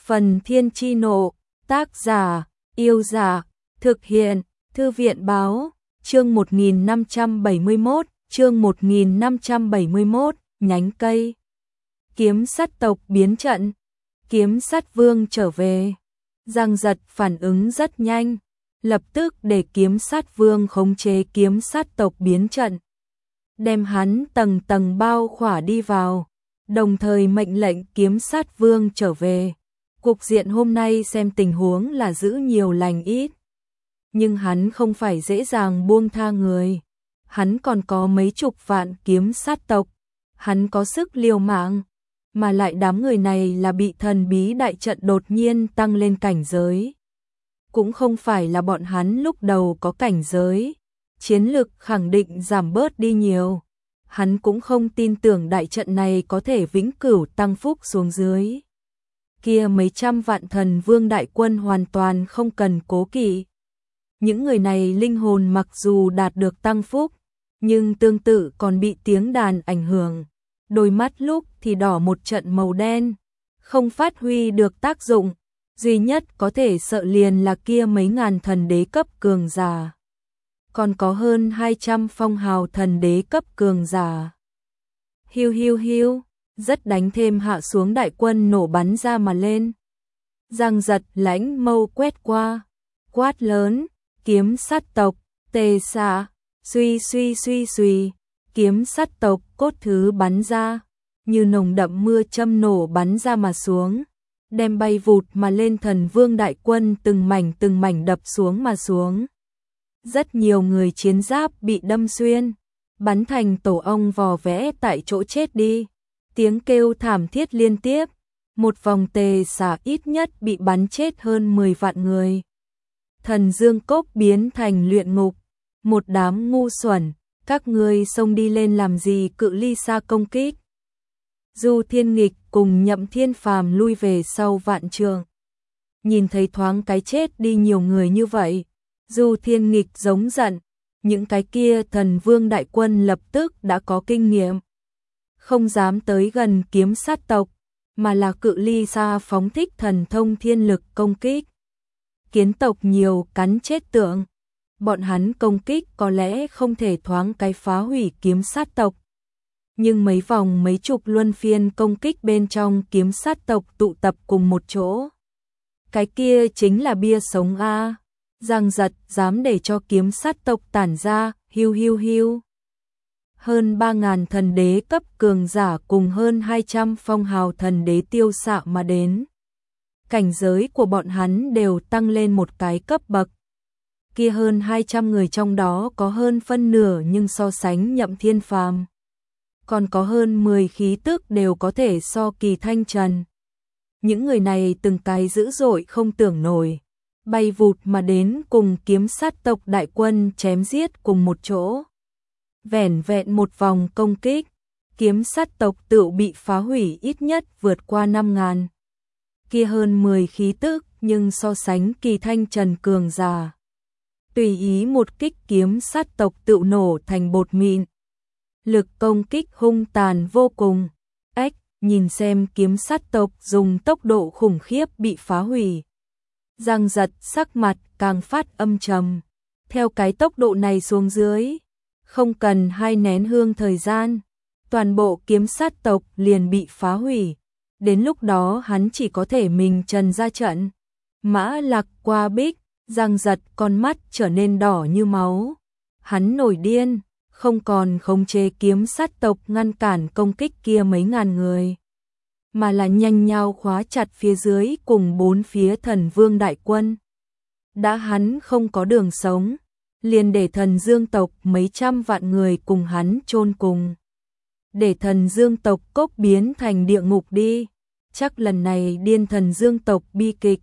Phần Thiên Chi Nộ, tác giả, Yêu Giả, thực hiện, Thư viện Báo, chương 1571, nhánh cây. Kiếm sắt tộc biến trận, kiếm sắt vương trở về. Giang Giật phản ứng rất nhanh, lập tức để kiếm sắt vương khống chế kiếm sắt tộc biến trận, đem hắn tầng tầng bao khỏa đi vào, đồng thời mệnh lệnh kiếm sắt vương trở về. Cục diện hôm nay xem tình huống là giữ nhiều lành ít, nhưng hắn không phải dễ dàng buông tha người. Hắn còn có mấy chục vạn kiếm sát tộc, hắn có sức liều mạng, mà lại đám người này là bị thần bí đại trận đột nhiên tăng lên cảnh giới. Cũng không phải là bọn hắn lúc đầu có cảnh giới, chiến lực khẳng định giảm bớt đi nhiều. Hắn cũng không tin tưởng đại trận này có thể vĩnh cửu tăng phúc xuống dưới. Kia mấy trăm vạn thần vương đại quân hoàn toàn không cần cố kỵ. Những người này linh hồn mặc dù đạt được tăng phúc, nhưng tương tự còn bị tiếng đàn ảnh hưởng. Đôi mắt lúc thì đỏ một trận màu đen, không phát huy được tác dụng. Duy nhất có thể sợ liền là kia mấy ngàn thần đế cấp cường giả. Còn có hơn 200 phong hào thần đế cấp cường giả. Hiu hiu hiu, rất đánh thêm hạ xuống đại quân nổ bắn ra mà lên. Giang Giật lãnh mâu quét qua, quát lớn, kiếm sắt tộc, tề xạ, suy suy suy suy, kiếm sắt tộc cốt thứ bắn ra, như nồng đậm mưa châm nổ bắn ra mà xuống, đem bay vụt mà lên thần vương đại quân từng mảnh đập xuống mà xuống. Rất nhiều người chiến giáp bị đâm xuyên, bắn thành tổ ong vò vẽ tại chỗ chết đi. Tiếng kêu thảm thiết liên tiếp, một vòng tề xạ ít nhất bị bắn chết hơn 10 vạn người. Thần Dương Cốc biến thành luyện ngục, một đám ngu xuẩn, các ngươi xông đi lên làm gì cự ly xa công kích. Du Thiên Nghịch cùng Nhậm Thiên Phàm lui về sau vạn trường. Nhìn thấy thoáng cái chết đi nhiều người như vậy, Du Thiên Nghịch giống giận, những cái kia thần vương đại quân lập tức đã có kinh nghiệm. Không dám tới gần kiếm sát tộc, mà là cự ly xa phóng thích thần thông thiên lực công kích. Kiến tộc nhiều cắn chết tượng, bọn hắn công kích có lẽ không thể thoáng cái phá hủy kiếm sát tộc. Nhưng mấy vòng mấy chục luân phiên công kích bên trong kiếm sát tộc tụ tập cùng một chỗ. Cái kia chính là bia sống a. Giang Giật dám để cho kiếm sát tộc tản ra, hiu hiu hiu. Hơn 3.000 thần đế cấp cường giả cùng hơn 200 phong hào thần đế tiêu xạ mà đến. Cảnh giới của bọn hắn đều tăng lên một cái cấp bậc. Kia hơn 200 người trong đó có hơn phân nửa nhưng so sánh Nhậm Thiên Phàm, còn có hơn 10 khí tức đều có thể so Kỳ Thanh Trần. Những người này từng cái dữ dội không tưởng nổi, bay vụt mà đến cùng kiếm sát tộc đại quân chém giết cùng một chỗ. Vẻn vẹn một vòng công kích, kiếm sát tộc tự bị phá hủy ít nhất vượt qua 5.000. Kia hơn 10 khí tức nhưng so sánh Kỳ Thanh Trần cường giả. Tùy ý một kích kiếm sát tộc tự nổ thành bột mịn. Lực công kích hung tàn vô cùng. Ếch, nhìn xem kiếm sát tộc dùng tốc độ khủng khiếp bị phá hủy. Giang Giật sắc mặt càng phát âm trầm. Theo cái tốc độ này xuống dưới, không cần 2 nén hương thời gian, toàn bộ kiếm sát tộc liền bị phá hủy. Đến lúc đó hắn chỉ có thể mình trần ra trận. Mã Lạc qua bích, Giang Giật con mắt trở nên đỏ như máu. Hắn nổi điên, không còn khống chế kiếm sát tộc ngăn cản công kích kia mấy ngàn người, mà là nhanh nhau khóa chặt phía dưới cùng 4 phía thần vương đại quân. Đã hắn không có đường sống, liền để thần dương tộc mấy trăm vạn người cùng hắn chôn cùng. Để thần dương tộc cốc biến thành địa ngục đi. Chắc lần này điên thần dương tộc bi kịch.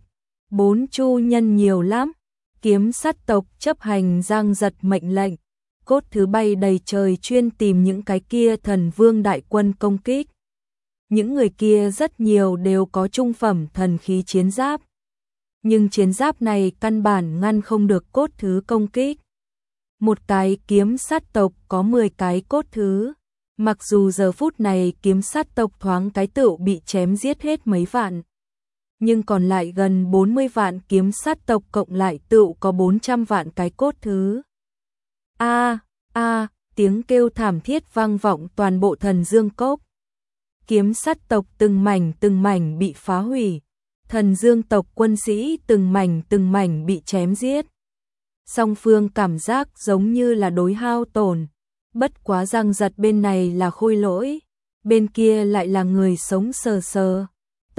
4 chu nhân nhiều lắm. Kiếm sát tộc chấp hành Giang Giật mệnh lệnh. Cốt thứ bay đầy trời chuyên tìm những cái kia thần vương đại quân công kích. Những người kia rất nhiều đều có trung phẩm thần khí chiến giáp. Nhưng chiến giáp này căn bản ngăn không được cốt thứ công kích. Một cái kiếm sát tộc có 10 cái cốt thứ. Mặc dù giờ phút này kiếm sát tộc thoáng cái tựu bị chém giết hết mấy vạn, nhưng còn lại gần 40 vạn kiếm sát tộc cộng lại tựu có 400 vạn cái cốt thứ. Tiếng kêu thảm thiết vang vọng toàn bộ Thần Dương Cốc. Kiếm sát tộc từng mảnh bị phá hủy, Thần Dương tộc quân sĩ từng mảnh bị chém giết. Song phương cảm giác giống như là đối hao tổn, bất quá Giang Giật bên này là khôi lỗi, bên kia lại là người sống sờ sờ.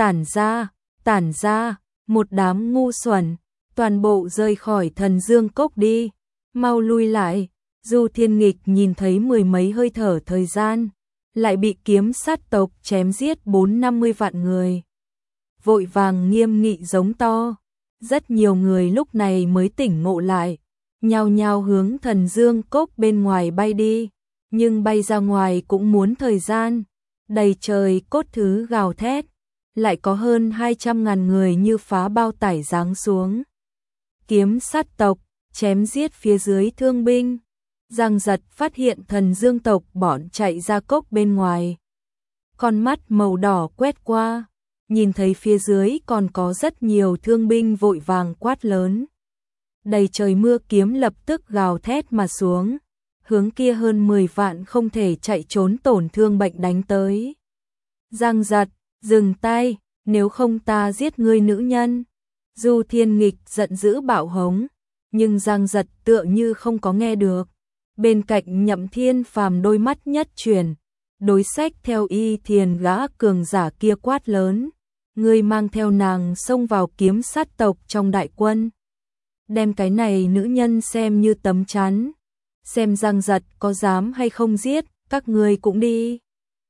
Tản ra, một đám ngu xuẩn, toàn bộ rời khỏi Thần Dương Cốc đi, mau lui lại. Du Thiên Nghịch nhìn thấy mười mấy hơi thở thời gian, lại bị kiếm sát tộc chém giết 4-50 vạn người. Vội vàng nghiêm nghị giống to, rất nhiều người lúc này mới tỉnh ngộ lại, nhao nhao hướng Thần Dương Cốc bên ngoài bay đi, nhưng bay ra ngoài cũng muốn thời gian, đầy trời cốt thứ gào thét, lại có hơn 200.000 người như phá bao tải giáng xuống. Kiếm sát tộc chém giết phía dưới thương binh. Giang Giật phát hiện Thần Dương tộc bọn chạy ra cốc bên ngoài. Con mắt màu đỏ quét qua, nhìn thấy phía dưới còn có rất nhiều thương binh vội vàng quát lớn. Đầy trời mưa kiếm lập tức gào thét mà xuống, hướng kia hơn 10 vạn không thể chạy trốn tổn thương bệnh đánh tới. Giang Giật, dừng tay, nếu không ta giết ngươi nữ nhân. Du Thiên Nghịch giận dữ bạo hống, nhưng Giang Giật tựa như không có nghe được. Bên cạnh Nhậm Thiên Phàm đôi mắt nhất chuyển, đối sách theo Y Thiền gã cường giả kia quát lớn, ngươi mang theo nàng xông vào kiếm sát tộc trong đại quân, đem cái này nữ nhân xem như tấm chắn, xem Giang Giật có dám hay không giết, các ngươi cũng đi.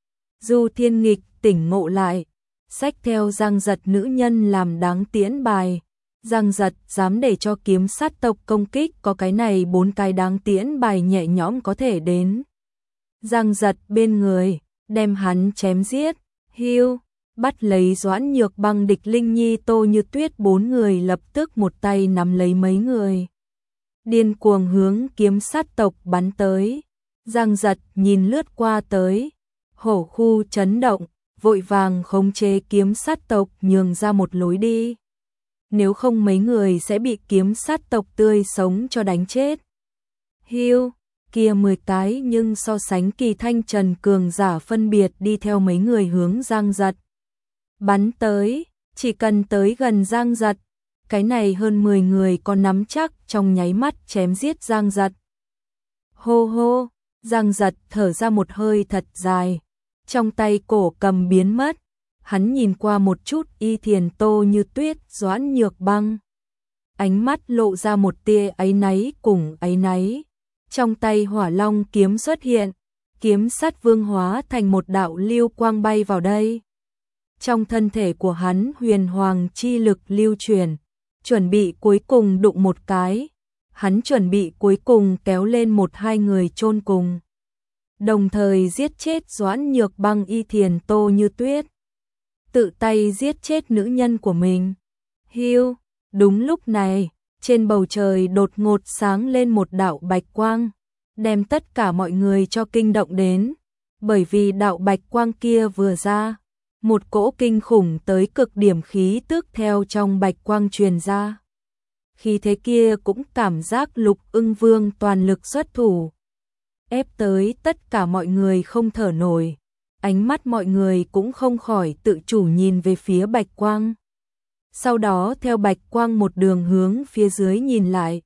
Du Thiên Nghịch tỉnh ngộ lại, xách theo Giang Giật nữ nhân làm đáng tiễn bài. Giang Giật dám để cho kiếm sát tộc công kích, có cái này 4 cái đáng tiễn bài nhẹ nhõm có thể đến. Giang Giật bên người, đem hắn chém giết, hưu, bắt lấy Doãn Nhược Băng, Địch Linh Nhi, Tô Như Tuyết 4 người lập tức một tay nắm lấy mấy người. Điên cuồng hướng kiếm sát tộc bắn tới. Giang Giật nhìn lướt qua tới, hổ khu chấn động, vội vàng khống chế kiếm sát tộc nhường ra một lối đi. Nếu không mấy người sẽ bị kiếm sát tộc tươi sống cho đánh chết. Hưu, kia 10 cái nhưng so sánh Kỳ Thanh Trần cường giả phân biệt đi theo mấy người hướng Giang Giật. Bắn tới, chỉ cần tới gần Giang Giật, cái này hơn 10 người có nắm chắc trong nháy mắt chém giết Giang Giật. Hô hô, Giang Giật thở ra một hơi thật dài, trong tay cổ cầm biến mất. Hắn nhìn qua một chút Y Thiền, Tô Như Tuyết, Doãn Nhược Băng. Ánh mắt lộ ra một tia áy náy cùng áy náy. Trong tay Hỏa Long kiếm xuất hiện, kiếm sát vương hóa thành một đạo lưu quang bay vào đây. Trong thân thể của hắn huyền hoàng chi lực lưu truyền, chuẩn bị cuối cùng đụng một cái. Hắn chuẩn bị cuối cùng kéo lên 1-2 người chôn cùng. Đồng thời giết chết Doãn Nhược Băng, Y Thiền, Tô Như Tuyết. Tự tay giết chết nữ nhân của mình. Hưu, đúng lúc này, trên bầu trời đột ngột sáng lên một đạo bạch quang, đem tất cả mọi người cho kinh động đến, bởi vì đạo bạch quang kia vừa ra, một cỗ kinh khủng tới cực điểm khí tức theo trong bạch quang truyền ra. Khi thế kia cũng cảm giác Lục Ưng Vương toàn lực xuất thủ, ép tới tất cả mọi người không thở nổi. Ánh mắt mọi người cũng không khỏi tự chủ nhìn về phía bạch quang. Sau đó theo bạch quang một đường hướng phía dưới nhìn lại.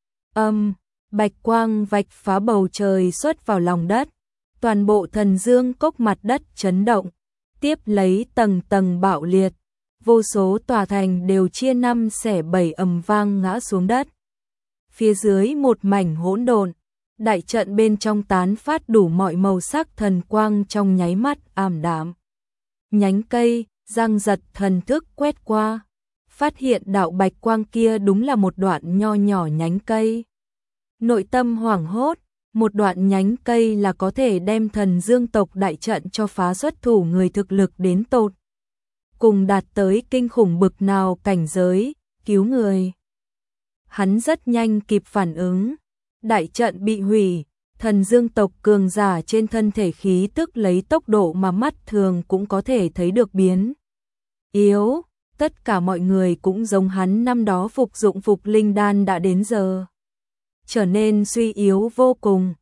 Bạch quang vạch phá bầu trời xuất vào lòng đất. Toàn bộ Thần Dương Cốc mặt đất chấn động, tiếp lấy tầng tầng bạo liệt. Vô số tòa thành đều chia 5 xẻ 7 ầm vang ngã xuống đất. Phía dưới một mảnh hỗn độn. Đại trận bên trong tán phát đủ mọi màu sắc thần quang trong nháy mắt ảm đạm. Nhánh cây, Giang Giật thần thức quét qua, phát hiện đạo bạch quang kia đúng là một đoạn nho nhỏ nhánh cây. Nội tâm hoảng hốt, một đoạn nhánh cây là có thể đem Thần Dương tộc đại trận cho phá, xuất thủ người thực lực đến tột cùng đạt tới kinh khủng bực nào cảnh giới, cứu người. Hắn rất nhanh kịp phản ứng. Đại trận bị hủy, Thần Dương tộc cường giả trên thân thể khí tức lấy tốc độ mà mắt thường cũng có thể thấy được biến yếu, tất cả mọi người cũng giống hắn năm đó phục dụng phục linh đan đã đến giờ trở nên suy yếu vô cùng.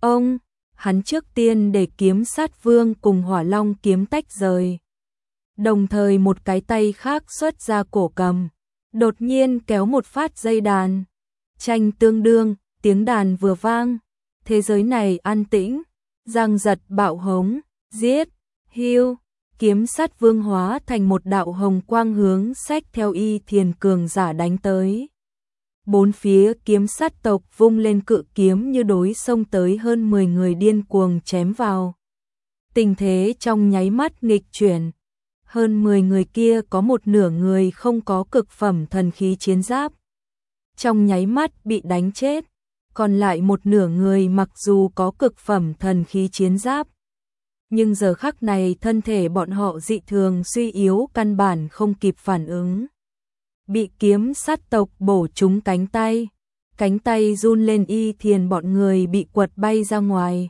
Hắn trước tiên để Kiếm Sát Vương cùng Hỏa Long kiếm tách rời. Đồng thời một cái tay khác xuất ra cổ cầm, đột nhiên kéo một phát dây đàn. Tranh tương đương, tiếng đàn vừa vang, thế giới này an tĩnh, giang giật bạo hống, giết, hưu, Kiếm Sát Vương hóa thành một đạo hồng quang hướng xách theo Y Thiền cường giả đánh tới. Bốn phía kiếm sát tộc vung lên cự kiếm như đối xông tới, hơn 10 người điên cuồng chém vào. Tình thế trong nháy mắt nghịch chuyển. Hơn 10 người kia có một nửa người không có cực phẩm thần khí chiến giáp, trong nháy mắt bị đánh chết. Còn lại một nửa người mặc dù có cực phẩm thần khí chiến giáp, nhưng giờ khắc này thân thể bọn họ dị thường suy yếu, căn bản không kịp phản ứng. Bị kiếm sát tộc bổ trúng cánh tay run lên, Y Thiền bọn người bị quật bay ra ngoài.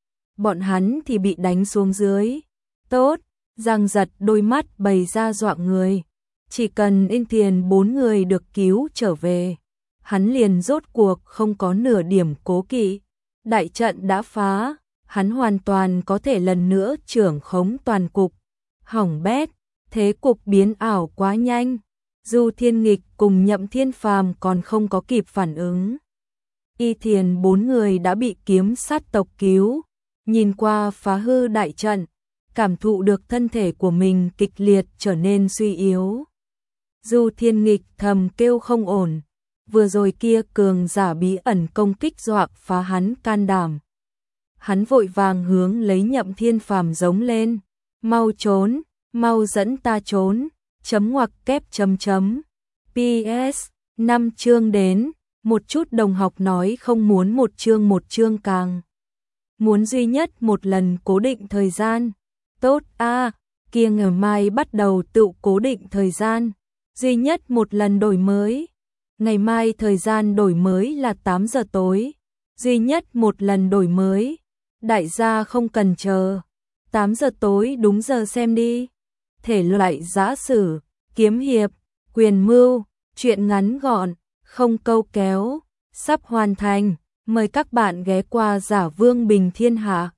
Bọn hắn thì bị đánh xuống dưới. Tốt, Giang Giật đôi mắt bày ra dọa người. Chỉ cần Y Thiền 4 người được cứu trở về, hắn liền rốt cuộc không có nửa điểm cố kỵ. Đại trận đã phá, hắn hoàn toàn có thể lần nữa trưởng khống toàn cục. Hỏng bét, thế cục biến ảo quá nhanh. Du Thiên Nghịch cùng Nhậm Thiên Phàm còn không có kịp phản ứng. Y Thiền 4 người đã bị kiếm sát tộc cứu. Nhìn qua phá hư đại trận, cảm thụ được thân thể của mình kịch liệt trở nên suy yếu. Du Thiên Nghịch thầm kêu không ổn. Vừa rồi kia cường giả bí ẩn công kích dọa phá hắn can đảm. Hắn vội vàng hướng lấy Nhậm Thiên Phàm giống lên. Mau trốn, mau dẫn ta trốn. Chấm ngoặc kép chấm chấm. PS, 5 chương đến, một chút đồng học nói không muốn một chương càng. Muốn duy nhất một lần cố định thời gian. Tốt kia ngày mai bắt đầu tự cố định thời gian. Duy nhất một lần đổi mới. Ngày mai thời gian đổi mới là 8 giờ tối. Duy nhất một lần đổi mới. Đại gia không cần chờ. 8 giờ tối đúng giờ xem đi. Thể loại giã sử, kiếm hiệp, quyền mưu, truyện ngắn gọn, không câu kéo, sắp hoàn thành. Mời các bạn ghé qua Giả Vương Bình Thiên Hạ.